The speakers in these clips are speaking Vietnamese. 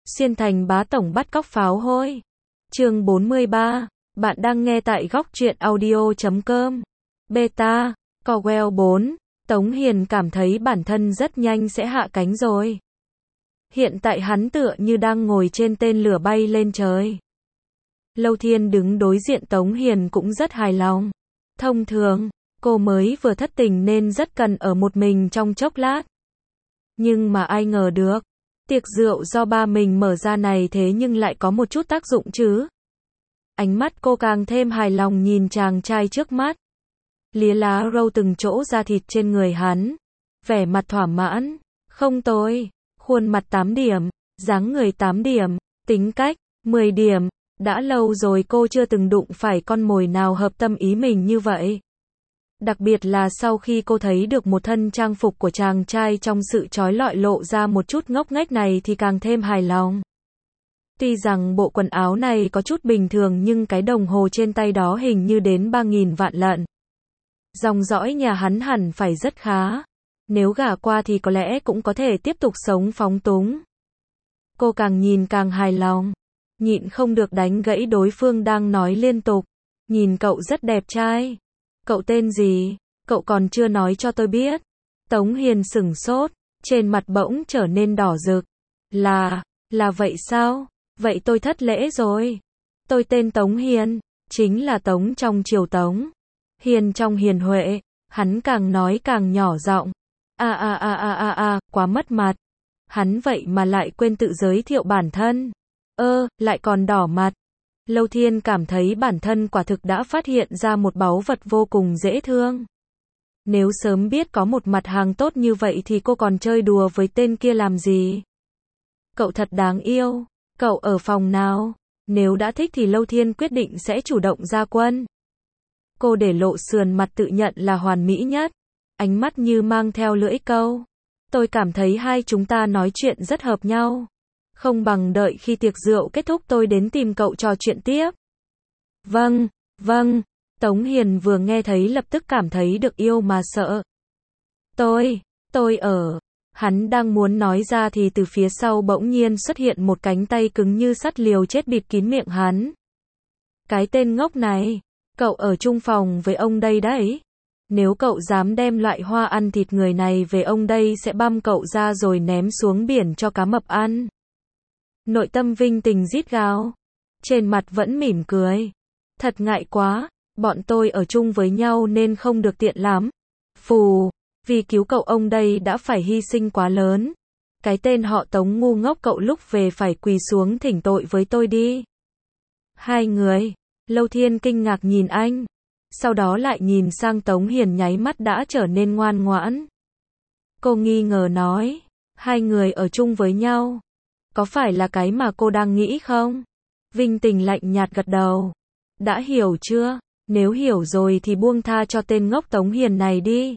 Xuyên thành bá tổng bắt cóc pháo hôi. Chương 43. Bạn đang nghe tại góc truyện audio.com. Beta, Cowell 4. Tống Hiền cảm thấy bản thân rất nhanh sẽ hạ cánh rồi. Hiện tại hắn tựa như đang ngồi trên tên lửa bay lên trời. Lâu Thiên đứng đối diện Tống Hiền cũng rất hài lòng. Thông thường, cô mới vừa thất tình nên rất cần ở một mình trong chốc lát. Nhưng mà ai ngờ được, tiệc rượu do ba mình mở ra này thế nhưng lại có một chút tác dụng chứ. Ánh mắt cô càng thêm hài lòng nhìn chàng trai trước mắt. Lía lá râu từng chỗ da thịt trên người hắn. Vẻ mặt thỏa mãn, không tồi, khuôn mặt 8 điểm, dáng người 8 điểm, tính cách 10 điểm. Đã lâu rồi cô chưa từng đụng phải con mồi nào hợp tâm ý mình như vậy. Đặc biệt là sau khi cô thấy được một thân trang phục của chàng trai trong sự trói lọi lộ ra một chút ngốc nghếch này thì càng thêm hài lòng. Tuy rằng bộ quần áo này có chút bình thường nhưng cái đồng hồ trên tay đó hình như đến 3.000 vạn lận. Dòng dõi nhà hắn hẳn phải rất khá. Nếu gả qua thì có lẽ cũng có thể tiếp tục sống phóng túng. Cô càng nhìn càng hài lòng. Nhịn không được đánh gãy đối phương đang nói liên tục. Nhìn cậu rất đẹp trai. Cậu tên gì? Cậu còn chưa nói cho tôi biết. Tống Hiền sửng sốt, trên mặt bỗng trở nên đỏ rực. Là vậy sao? Vậy tôi thất lễ rồi. Tôi tên Tống Hiền, chính là Tống trong triều Tống. Hiền trong hiền huệ, hắn càng nói càng nhỏ giọng. Quá mất mặt. Hắn vậy mà lại quên tự giới thiệu bản thân. Lại còn đỏ mặt. Lâu Thiên cảm thấy bản thân quả thực đã phát hiện ra một báu vật vô cùng dễ thương. Nếu sớm biết có một mặt hàng tốt như vậy thì cô còn chơi đùa với tên kia làm gì? Cậu thật đáng yêu. Cậu ở phòng nào? Nếu đã thích thì Lâu Thiên quyết định sẽ chủ động ra quân. Cô để lộ sườn mặt tự nhận là hoàn mỹ nhất. Ánh mắt như mang theo lưỡi câu. Tôi cảm thấy hai chúng ta nói chuyện rất hợp nhau. Không bằng đợi khi tiệc rượu kết thúc tôi đến tìm cậu trò chuyện tiếp. Vâng. Tống Hiền vừa nghe thấy lập tức cảm thấy được yêu mà sợ. Tôi ở. Hắn đang muốn nói ra thì từ phía sau bỗng nhiên xuất hiện một cánh tay cứng như sắt liều chết bịt kín miệng hắn. Cái tên ngốc này, cậu ở chung phòng với ông đây đấy. Nếu cậu dám đem loại hoa ăn thịt người này về ông đây sẽ băm cậu ra rồi ném xuống biển cho cá mập ăn. Nội tâm Vinh Tình rít gào. Trên mặt vẫn mỉm cười. Thật ngại quá, bọn tôi ở chung với nhau nên không được tiện lắm. Phù, vì cứu cậu ông đây đã phải hy sinh quá lớn. Cái tên họ Tống ngu ngốc cậu lúc về phải quỳ xuống thỉnh tội với tôi đi. Hai người, Lâu Thiên kinh ngạc nhìn anh. Sau đó lại nhìn sang Tống Hiền nháy mắt đã trở nên ngoan ngoãn. Cô nghi ngờ nói, hai người ở chung với nhau. Có phải là cái mà cô đang nghĩ không? Vinh Tình lạnh nhạt gật đầu. Đã hiểu chưa? Nếu hiểu rồi thì buông tha cho tên ngốc Tống Hiền này đi.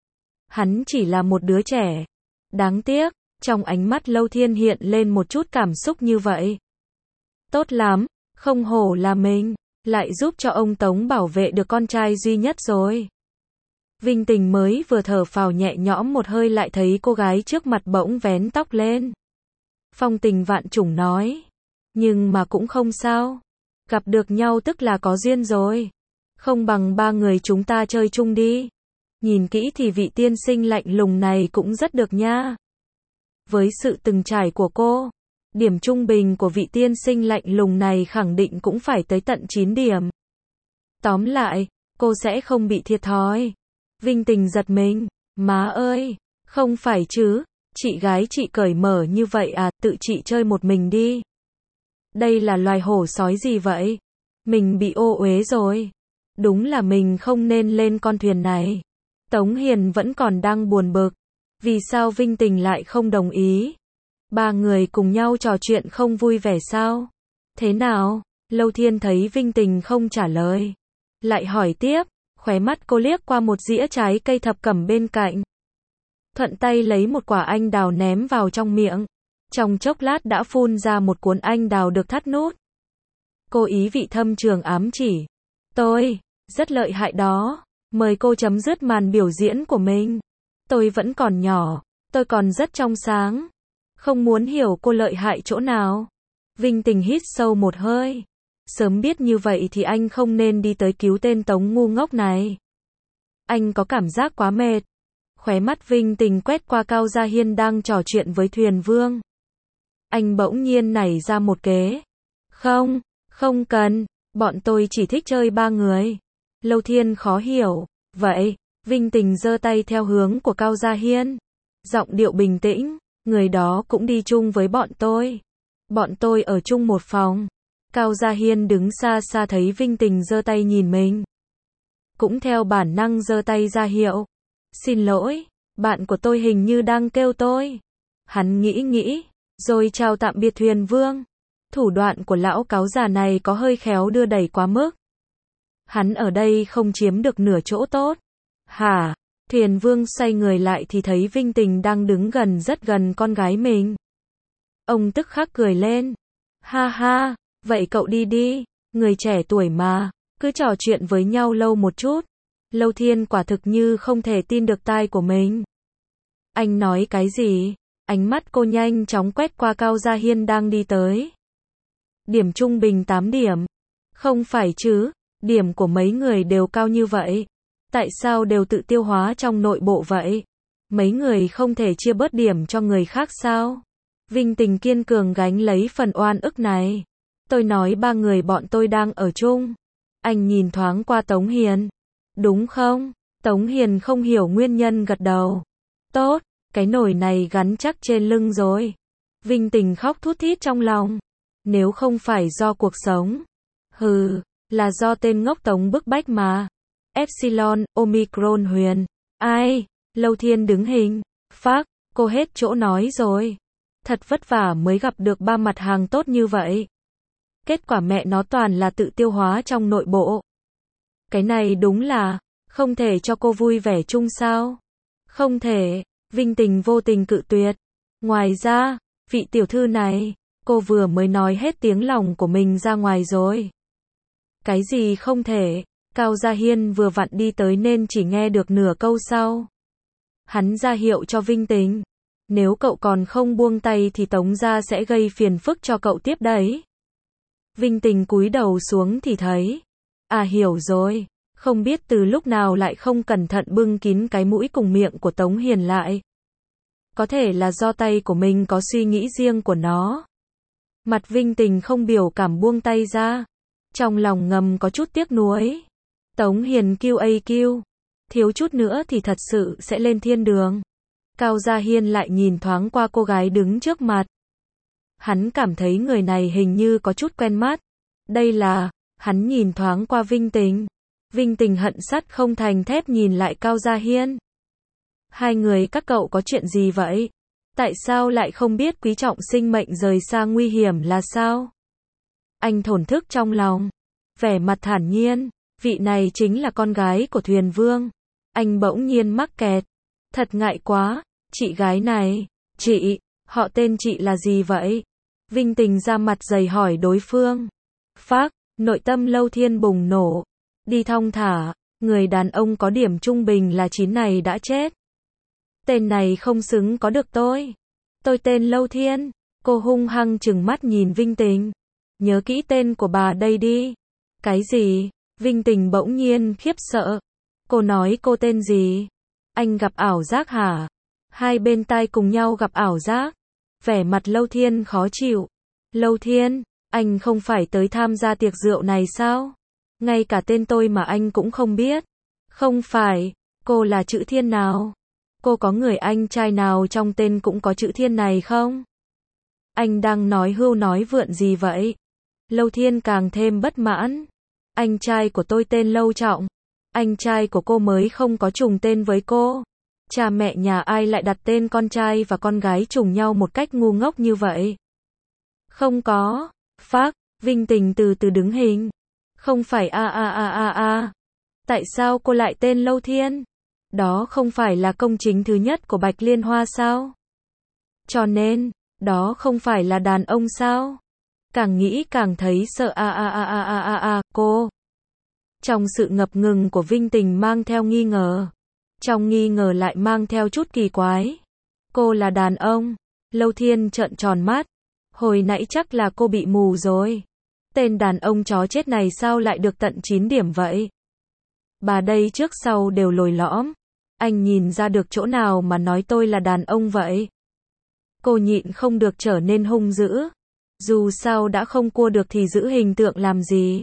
Hắn chỉ là một đứa trẻ. Đáng tiếc, trong ánh mắt Lâu Thiên hiện lên một chút cảm xúc như vậy. Tốt lắm, không hổ là mình, lại giúp cho ông Tống bảo vệ được con trai duy nhất rồi. Vinh Tình mới vừa thở phào nhẹ nhõm một hơi lại thấy cô gái trước mặt bỗng vén tóc lên. Phong tình vạn trùng nói. Nhưng mà cũng không sao. Gặp được nhau tức là có duyên rồi. Không bằng ba người chúng ta chơi chung đi. Nhìn kỹ thì vị tiên sinh lạnh lùng này cũng rất được nha. Với sự từng trải của cô, điểm trung bình của vị tiên sinh lạnh lùng này khẳng định cũng phải tới tận 9 điểm. Tóm lại, cô sẽ không bị thiệt thòi. Vinh Tình giật mình. Má ơi, không phải chứ. Chị gái chị cởi mở như vậy à, tự chị chơi một mình đi. Đây là loài hổ sói gì vậy? Mình bị ô uế rồi. Đúng là mình không nên lên con thuyền này. Tống Hiền vẫn còn đang buồn bực. Vì sao Vinh Tình lại không đồng ý? Ba người cùng nhau trò chuyện không vui vẻ sao? Thế nào? Lâu Thiên thấy Vinh Tình không trả lời. Lại hỏi tiếp, khóe mắt cô liếc qua một dĩa trái cây thập cẩm bên cạnh. Thuận tay lấy một quả anh đào ném vào trong miệng. Trong chốc lát đã phun ra một cuốn anh đào được thắt nút. Cô ý vị thâm trường ám chỉ. Tôi, rất lợi hại đó. Mời cô chấm dứt màn biểu diễn của mình. Tôi vẫn còn nhỏ. Tôi còn rất trong sáng. Không muốn hiểu cô lợi hại chỗ nào. Vinh Tình hít sâu một hơi. Sớm biết như vậy thì anh không nên đi tới cứu tên Tống ngu ngốc này. Anh có cảm giác quá mệt. Khóe mắt Vinh Tình quét qua Cao Gia Hiên đang trò chuyện với Thuyền Vương. Anh bỗng nhiên nảy ra một kế. Không, không cần, bọn tôi chỉ thích chơi ba người. Lâu Thiên khó hiểu. Vậy, Vinh Tình giơ tay theo hướng của Cao Gia Hiên. Giọng điệu bình tĩnh, người đó cũng đi chung với bọn tôi. Bọn tôi ở chung một phòng. Cao Gia Hiên đứng xa xa thấy Vinh Tình giơ tay nhìn mình. Cũng theo bản năng giơ tay ra hiệu. Xin lỗi, bạn của tôi hình như đang kêu tôi. Hắn nghĩ, rồi chào tạm biệt Thuyền Vương. Thủ đoạn của lão cáo già này có hơi khéo đưa đẩy quá mức. Hắn ở đây không chiếm được nửa chỗ tốt. Hả? Thuyền Vương xoay người lại thì thấy Vinh Tình đang đứng rất gần con gái mình. Ông tức khắc cười lên. Ha ha, vậy cậu đi đi, người trẻ tuổi mà, cứ trò chuyện với nhau lâu một chút. Lâu Thiên quả thực như không thể tin được tai của mình. Anh nói cái gì? Ánh mắt cô nhanh chóng quét qua Cao Gia Hiên đang đi tới. Điểm trung bình 8 điểm. Không phải chứ, điểm của mấy người đều cao như vậy. Tại sao đều tự tiêu hóa trong nội bộ vậy? Mấy người không thể chia bớt điểm cho người khác sao? Vinh Tình kiên cường gánh lấy phần oan ức này. Tôi nói ba người bọn tôi đang ở chung. Anh nhìn thoáng qua Tống Hiền. Đúng không? Tống Hiền không hiểu nguyên nhân gật đầu. Tốt, cái nồi này gắn chắc trên lưng rồi. Vinh Tình khóc thút thít trong lòng. Nếu không phải do cuộc sống. Là do tên ngốc Tống bức bách mà. Epsilon, Omicron Huyền. Ai? Lâu Thiên đứng hình. Phác, cô hết chỗ nói rồi. Thật vất vả mới gặp được ba mặt hàng tốt như vậy. Kết quả mẹ nó toàn là tự tiêu hóa trong nội bộ. Cái này đúng là, không thể cho cô vui vẻ chung sao? Không thể, Vinh Tình vô tình cự tuyệt. Ngoài ra, vị tiểu thư này, cô vừa mới nói hết tiếng lòng của mình ra ngoài rồi. Cái gì không thể? Cao Gia Hiên vừa vặn đi tới nên chỉ nghe được nửa câu sau. Hắn ra hiệu cho Vinh Tình. Nếu cậu còn không buông tay thì Tống gia sẽ gây phiền phức cho cậu tiếp đấy. Vinh Tình cúi đầu xuống thì thấy. À hiểu rồi, không biết từ lúc nào lại không cẩn thận bưng kín cái mũi cùng miệng của Tống Hiền lại. Có thể là do tay của mình có suy nghĩ riêng của nó. Mặt Vinh Tình không biểu cảm buông tay ra. Trong lòng ngầm có chút tiếc nuối. Tống Hiền QAQ. Thiếu chút nữa thì thật sự sẽ lên thiên đường. Cao Gia Hiên lại nhìn thoáng qua cô gái đứng trước mặt. Hắn cảm thấy người này hình như có chút quen mắt. Đây là, hắn nhìn thoáng qua Vinh Tình. Vinh Tình hận sắt không thành thép nhìn lại Cao Gia Hiên. Hai người các cậu có chuyện gì vậy? Tại sao lại không biết quý trọng sinh mệnh rời xa nguy hiểm là sao? Anh thổn thức trong lòng. Vẻ mặt thản nhiên. Vị này chính là con gái của Thuyền Vương. Anh bỗng nhiên mắc kẹt. Thật ngại quá. Chị gái này. Chị, họ tên chị là gì vậy? Vinh Tình ra mặt dày hỏi đối phương. Phác, nội tâm Lâu Thiên bùng nổ. Đi thong thả, người đàn ông có điểm trung bình là 9 này đã chết. Tên này không xứng có được tôi. Tôi tên Lâu Thiên. Cô hung hăng trừng mắt nhìn Vinh Tình. Nhớ kỹ tên của bà đây đi. Cái gì? Vinh Tình bỗng nhiên khiếp sợ. Cô nói cô tên gì? Anh gặp ảo giác hả? Hai bên tai cùng nhau gặp ảo giác. Vẻ mặt Lâu Thiên khó chịu. Lâu Thiên, anh không phải tới tham gia tiệc rượu này sao? Ngay cả tên tôi mà anh cũng không biết. Không phải, cô là chữ Thiên nào? Cô có người anh trai nào trong tên cũng có chữ Thiên này không? Anh đang nói hưu nói vượn gì vậy? Lâu Thiên càng thêm bất mãn. Anh trai của tôi tên Lâu Trọng. Anh trai của cô mới không có trùng tên với cô. Cha mẹ nhà ai lại đặt tên con trai và con gái trùng nhau một cách ngu ngốc như vậy? Không có. Phác, Vinh Tình từ từ đứng hình. Không phải Tại sao cô lại tên Lâu Thiên? Đó không phải là công chính thứ nhất của Bạch Liên Hoa sao? Cho nên, đó không phải là đàn ông sao? Càng nghĩ càng thấy sợ cô. Trong sự ngập ngừng của Vinh Tình mang theo nghi ngờ. Trong nghi ngờ lại mang theo chút kỳ quái. Cô là đàn ông. Lâu Thiên trợn tròn mắt. Hồi nãy chắc là cô bị mù rồi. Tên đàn ông chó chết này sao lại được tận 9 điểm vậy? Bà đây trước sau đều lồi lõm. Anh nhìn ra được chỗ nào mà nói tôi là đàn ông vậy? Cô nhịn không được trở nên hung dữ. Dù sao đã không cua được thì giữ hình tượng làm gì?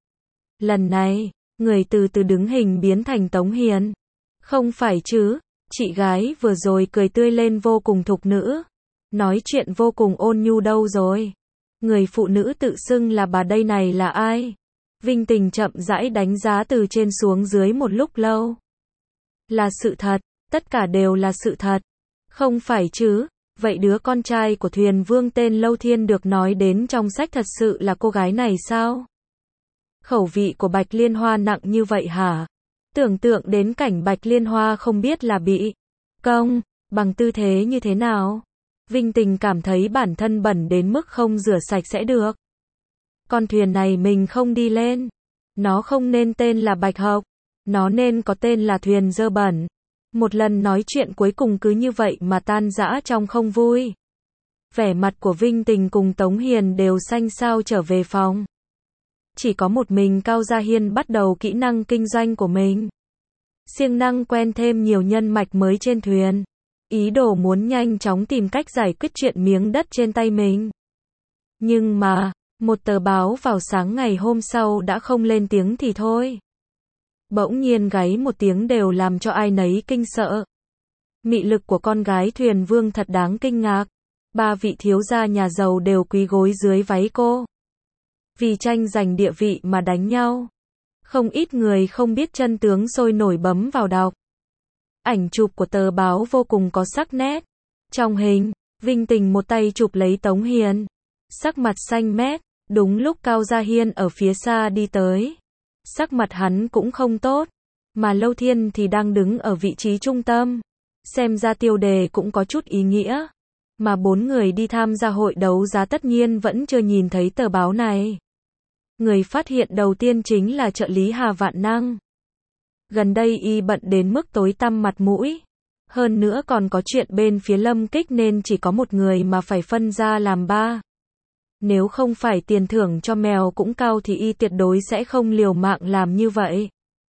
Lần này, người từ từ đứng hình biến thành Tống Hiền. Không phải chứ, chị gái vừa rồi cười tươi lên vô cùng thục nữ. Nói chuyện vô cùng ôn nhu đâu rồi? Người phụ nữ tự xưng là bà đây này là ai? Vinh Tình chậm rãi đánh giá từ trên xuống dưới một lúc lâu. Là sự thật, tất cả đều là sự thật. Không phải chứ, vậy đứa con trai của Thuyền Vương tên Lâu Thiên được nói đến trong sách thật sự là cô gái này sao? Khẩu vị của Bạch Liên Hoa nặng như vậy hả? Tưởng tượng đến cảnh Bạch Liên Hoa không biết là bị công bằng tư thế như thế nào? Vinh Tình cảm thấy bản thân bẩn đến mức không rửa sạch sẽ được. Con thuyền này mình không đi lên. Nó không nên tên là Bạch Hộc. Nó nên có tên là thuyền dơ bẩn. Một lần nói chuyện cuối cùng cứ như vậy mà tan rã trong không vui. Vẻ mặt của Vinh Tình cùng Tống Hiền đều xanh xao trở về phòng. Chỉ có một mình Cao Gia Hiên bắt đầu kỹ năng kinh doanh của mình. Siêng năng quen thêm nhiều nhân mạch mới trên thuyền. Ý đồ muốn nhanh chóng tìm cách giải quyết chuyện miếng đất trên tay mình. Nhưng mà, một tờ báo vào sáng ngày hôm sau đã không lên tiếng thì thôi. Bỗng nhiên gáy một tiếng đều làm cho ai nấy kinh sợ. Mị lực của con gái Thuyền Vương thật đáng kinh ngạc. 3 vị thiếu gia nhà giàu đều quỳ gối dưới váy cô. Vì tranh giành địa vị mà đánh nhau. Không ít người không biết chân tướng sôi nổi bấm vào đọc. Ảnh chụp của tờ báo vô cùng có sắc nét. Trong hình, Vinh Tình một tay chụp lấy Tống Hiền. Sắc mặt xanh mét, đúng lúc Cao Gia Hiên ở phía xa đi tới. Sắc mặt hắn cũng không tốt, mà Lâu Thiên thì đang đứng ở vị trí trung tâm. Xem ra tiêu đề cũng có chút ý nghĩa. Mà 4 người đi tham gia hội đấu giá tất nhiên vẫn chưa nhìn thấy tờ báo này. Người phát hiện đầu tiên chính là trợ lý Hà Vạn Năng. Gần đây y bận đến mức tối tăm mặt mũi. Hơn nữa còn có chuyện bên phía Lâm Kích nên chỉ có một người mà phải phân ra làm 3. Nếu không phải tiền thưởng cho mèo cũng cao thì y tuyệt đối sẽ không liều mạng làm như vậy.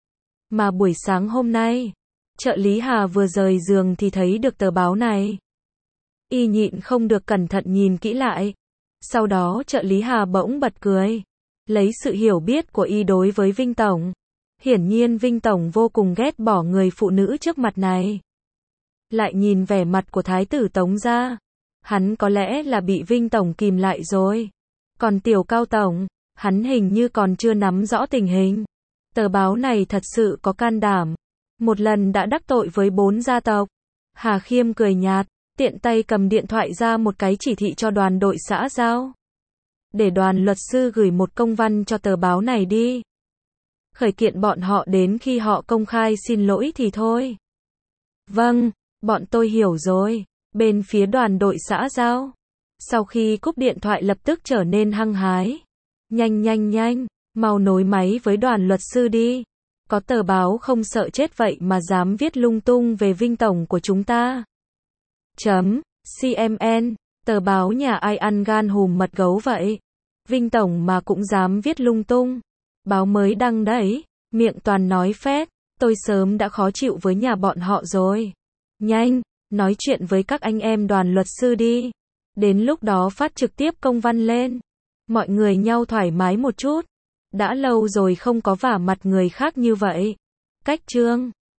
Mà buổi sáng hôm nay, trợ lý Hà vừa rời giường thì thấy được tờ báo này. Y nhịn không được cẩn thận nhìn kỹ lại. Sau đó trợ lý Hà bỗng bật cười. Lấy sự hiểu biết của y đối với Vinh Tổng. Hiển nhiên Vinh Tổng vô cùng ghét bỏ người phụ nữ trước mặt này. Lại nhìn vẻ mặt của Thái tử Tống gia. Hắn có lẽ là bị Vinh Tổng kìm lại rồi. Còn tiểu Cao Tổng, hắn hình như còn chưa nắm rõ tình hình. Tờ báo này thật sự có can đảm. Một lần đã đắc tội với 4 gia tộc. Hà Khiêm cười nhạt, tiện tay cầm điện thoại ra một cái chỉ thị cho đoàn đội xã giao. Để đoàn luật sư gửi một công văn cho tờ báo này đi. Khởi kiện bọn họ đến khi họ công khai xin lỗi thì thôi. Vâng, bọn tôi hiểu rồi. Bên phía đoàn đội xã giao. Sau khi cúp điện thoại lập tức trở nên hăng hái. Nhanh, mau nối máy với đoàn luật sư đi. Có tờ báo không sợ chết vậy mà dám viết lung tung về Vinh Tổng của chúng ta. CMN, tờ báo nhà ai ăn gan hùm mật gấu vậy? Vinh Tổng mà cũng dám viết lung tung. Báo mới đăng đấy, miệng toàn nói phét, tôi sớm đã khó chịu với nhà bọn họ rồi. Nhanh, nói chuyện với các anh em đoàn luật sư đi. Đến lúc đó phát trực tiếp công văn lên. Mọi người nhau thoải mái một chút. Đã lâu rồi không có vả mặt người khác như vậy. Cách chương